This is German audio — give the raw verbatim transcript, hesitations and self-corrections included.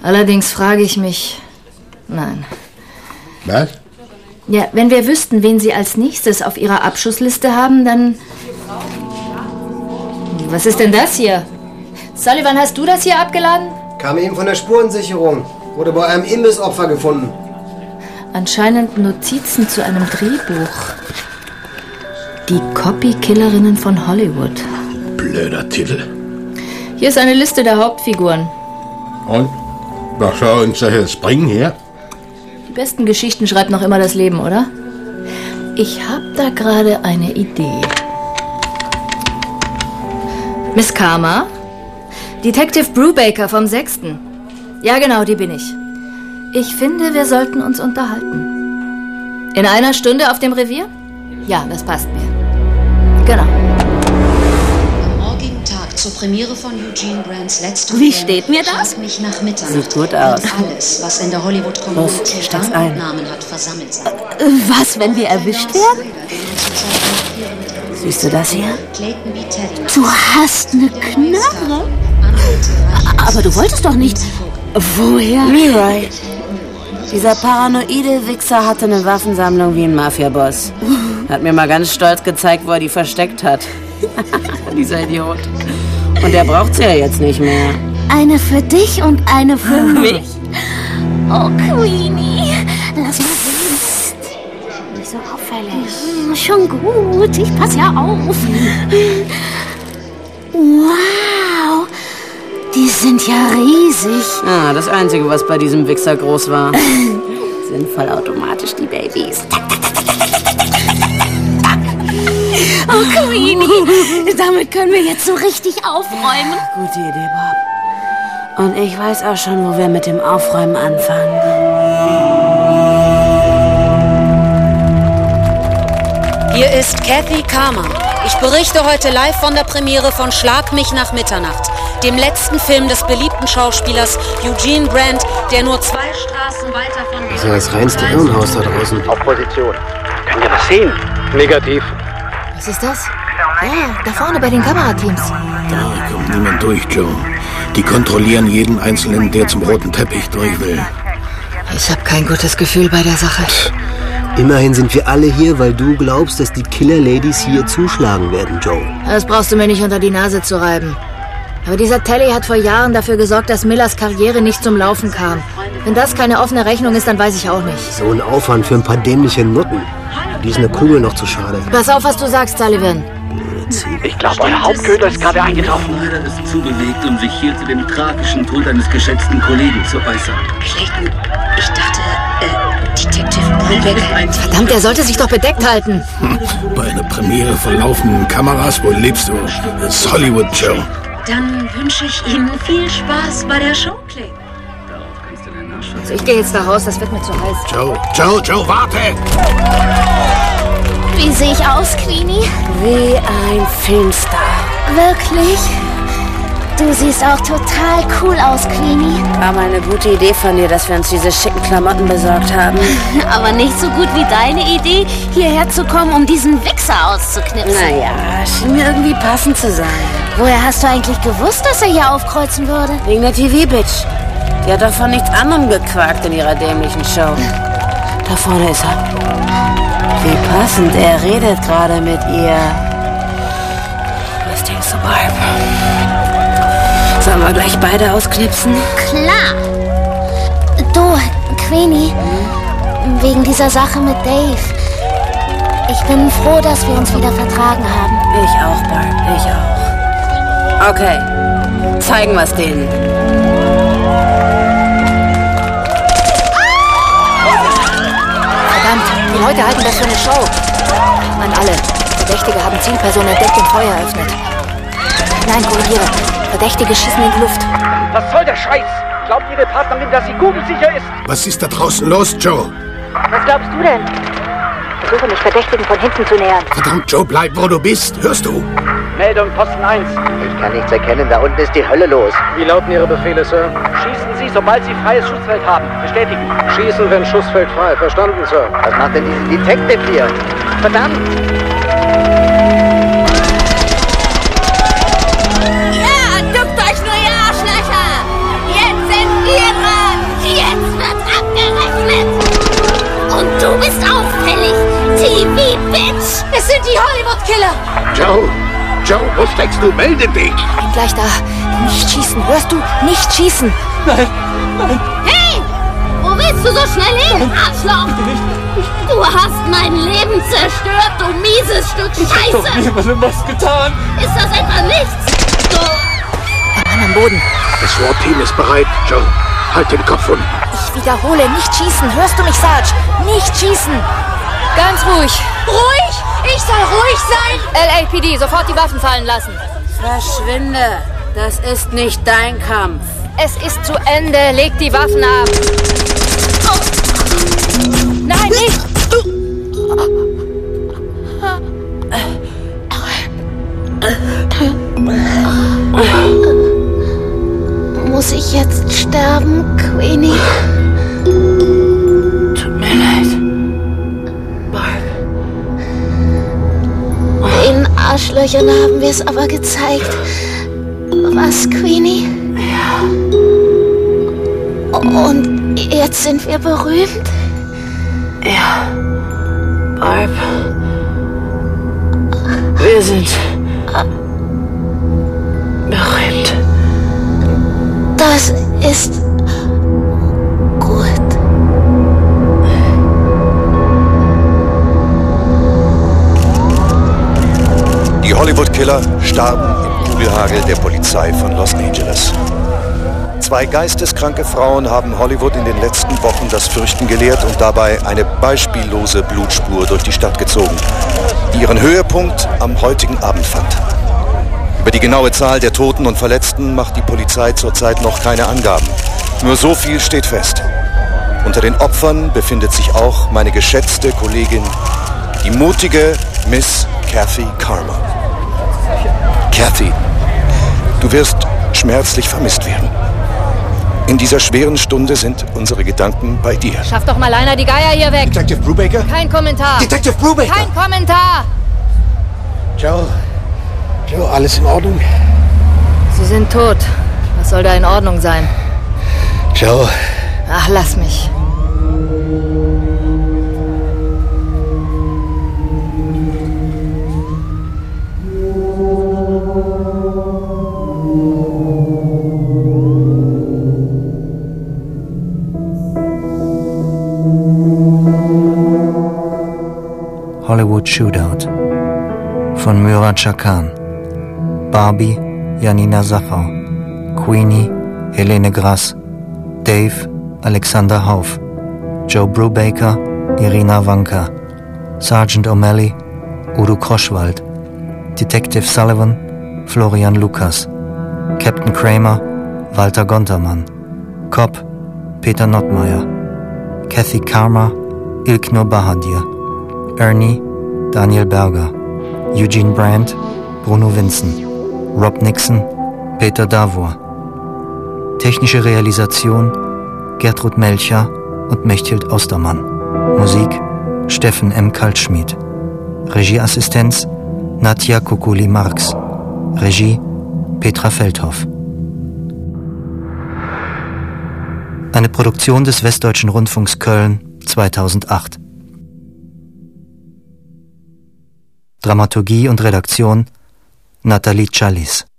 Allerdings frage ich mich... Nein. Was? Ja, wenn wir wüssten, wen Sie als nächstes auf Ihrer Abschussliste haben, dann... Was ist denn das hier? Sullivan, hast du das hier abgeladen? Kam eben von der Spurensicherung. Wurde bei einem Imbissopfer gefunden. Anscheinend Notizen zu einem Drehbuch. Die Copy-Killerinnen von Hollywood. Blöder Titel. Hier ist eine Liste der Hauptfiguren. Und? Was soll uns das jetzt bringen hier? Die besten Geschichten schreibt noch immer das Leben, oder? Ich habe da gerade eine Idee. Miss Karma? Detective Brubaker vom Sechsten. Ja, genau, die bin ich. Ich finde, wir sollten uns unterhalten. In einer Stunde auf dem Revier? Ja, das passt mir. Genau. Am morgigen Tag zur Premiere von Eugene Brands letztem Wie steht mir das? Schlag mich nach Mitternacht. Sieht gut aus. Und alles, was in der Hollywood-Community Rang und Namen hat, versammelt sein. Was, wenn wir erwischt werden? Siehst du das hier? Du hast eine Knarre. Aber du wolltest doch nicht. Woher? Leroy. Dieser paranoide Wichser hatte eine Waffensammlung wie ein Mafia-Boss. Hat mir mal ganz stolz gezeigt, wo er die versteckt hat. Dieser Idiot. Und der braucht sie ja jetzt nicht mehr. Eine für dich und eine für mich. Oh, Queenie. Lass mal reden. Nicht so auffällig. Schon gut, ich pass ja auf. Wow. Die sind ja riesig. Ah, das Einzige, was bei diesem Wichser groß war. Sind vollautomatisch die Babys. Oh, Queenie, damit können wir jetzt so richtig aufräumen. Gute Idee, Bob. Und ich weiß auch schon, wo wir mit dem Aufräumen anfangen. Hier ist Kathy Karma. Ich berichte heute live von der Premiere von Schlag mich nach Mitternacht, dem letzten Film des beliebten Schauspielers Eugene Brand, der nur zwei Straßen weiter von... Das ist ja das reinste Irrenhaus da draußen. Auf Position. Könnt ihr das sehen? Negativ. Was ist das? Ja, da vorne bei den Kamerateams. Da kommt niemand durch, Joe. Die kontrollieren jeden Einzelnen, der zum roten Teppich durch will. Ich habe kein gutes Gefühl bei der Sache. Immerhin sind wir alle hier, weil du glaubst, dass die Killer-Ladies hier zuschlagen werden, Joe. Das brauchst du mir nicht unter die Nase zu reiben. Aber dieser Telly hat vor Jahren dafür gesorgt, dass Millers Karriere nicht zum Laufen kam. Wenn das keine offene Rechnung ist, dann weiß ich auch nicht. So ein Aufwand für ein paar dämliche Nutten. Die ist eine Kugel noch zu schade. Pass auf, was du sagst, Sullivan. Ich glaube, euer Hauptköder ist gerade eingetroffen. Leider ist zubewegt, um sich hier zu dem tragischen Tod eines geschätzten Kollegen zu äußern. Clayton, ich dachte, äh, Detective Brubaker... Verdammt, er sollte sich doch bedeckt halten. Hm, bei einer Premiere vor laufenden Kameras, wo lebst du? Das ist Hollywood, Joe. Dann wünsche ich Ihnen viel Spaß bei der Show, Clayton. Also ich gehe jetzt da raus, das wird mir zu heiß. Joe, Joe, Joe, warte! Wie sehe ich aus, Queenie? Wie ein Filmstar. Wirklich? Du siehst auch total cool aus, Queenie. War mal eine gute Idee von dir, dass wir uns diese schicken Klamotten besorgt haben. Aber nicht so gut wie deine Idee, hierher zu kommen, um diesen Wichser auszuknipsen. Naja, schien mir irgendwie passend zu sein. Woher hast du eigentlich gewusst, dass er hier aufkreuzen würde? Wegen der T V-Bitch. Die hat doch von nichts anderem gequakt in ihrer dämlichen Show. Da vorne ist er. Wie passend, er redet gerade mit ihr. Was denkst du, Barb? Sollen wir gleich beide ausknipsen? Klar. Du, Queenie, hm? Wegen dieser Sache mit Dave. Ich bin froh, dass wir uns wieder vertragen haben. Ich auch, Barb, ich auch. Okay, zeigen wir es denen. Verdammt, die Leute halten das für eine Show. An alle. Verdächtige haben Zielpersonen entdeckt und Feuer eröffnet. Nein, korrigiere. Verdächtige schießen in die Luft. Was soll der Scheiß? Glaubt Ihre Partnerin, dass sie kugelsicher ist? Was ist da draußen los, Joe? Was glaubst du denn? Versuche mich Verdächtigen von hinten zu nähern. Verdammt, Joe, bleib, wo du bist. Hörst du? Meldung, Posten eins. Ich kann nichts erkennen. Da unten ist die Hölle los. Wie lauten Ihre Befehle, Sir? Schießen Sie, sobald Sie freies Schussfeld haben. Bestätigen. Schießen, wenn Schussfeld frei. Verstanden, Sir. Was macht denn diese Detective hier? Verdammt! Ja, duckt euch nur, ihr Arschlöcher! Jetzt sind wir dran! Joe! Joe, wo steckst du? Melde dich! Bin gleich da. Nicht schießen, hörst du? Nicht schießen! Nein, nein! Hey! Wo willst du so schnell hin, Arschloch? Du hast mein Leben zerstört, du mieses Stück Scheiße! Ich hab doch niemandem was getan! Ist das etwa nichts? Du... Ein Mann am Boden. Das SWAT-Team ist bereit. Joe, halt den Kopf unten. Ich wiederhole, nicht schießen. Hörst du mich, Sarge? Nicht schießen! Ganz ruhig. Ruhig? Ich soll ruhig sein? L A P D, sofort die Waffen fallen lassen. Verschwinde. Das ist nicht dein Kampf. Es ist zu Ende. Leg die Waffen ab. Nein, nicht! Muss ich jetzt sterben, Queenie? Tut mir leid. Den Arschlöchern haben wir es aber gezeigt. Was, Queenie? Ja. Und jetzt sind wir berühmt? Ja. Barb. Wir sind berühmt. Das ist gut. Die Hollywood-Killer starben im Kugelhagel der Polizei von Los Angeles. Zwei geisteskranke Frauen haben Hollywood in den letzten Wochen das Fürchten gelehrt und dabei eine beispiellose Blutspur durch die Stadt gezogen, die ihren Höhepunkt am heutigen Abend fand. Über die genaue Zahl der Toten und Verletzten macht die Polizei zurzeit noch keine Angaben. Nur so viel steht fest. Unter den Opfern befindet sich auch meine geschätzte Kollegin, die mutige Miss Kathy Karma. Kathy, du wirst schmerzlich vermisst werden. In dieser schweren Stunde sind unsere Gedanken bei dir. Schaff doch mal einer die Geier hier weg. Detective Brubaker? Kein Kommentar. Detective Brubaker! Kein Kommentar. Joe, Joe, alles in Ordnung? Sie sind tot. Was soll da in Ordnung sein? Joe. Ach, lass mich. Hollywood Shootout von Myra Chakan, Barbie Janina Sachau, Queenie Helene Grass, Dave Alexander Hauf, Joe Brubaker Irina Wanka, Sergeant O'Malley Udo Kroschwald, Detective Sullivan Florian Lukas, Captain Kramer Walter Gontermann, Cop Peter Nottmeier, Kathy Karma Ilknur Bahadir, Ernie Daniel Berger, Eugene Brandt Bruno Vinson, Rob Nixon Peter Davor. Technische Realisation Gertrud Melcher und Mechthild Ostermann. Musik Steffen M. Kaltschmied. Regieassistenz Nadja Kukuli-Marx. Regie Petra Feldhoff. Eine Produktion des Westdeutschen Rundfunks Köln zweitausendacht. Dramaturgie und Redaktion Nathalie Challis.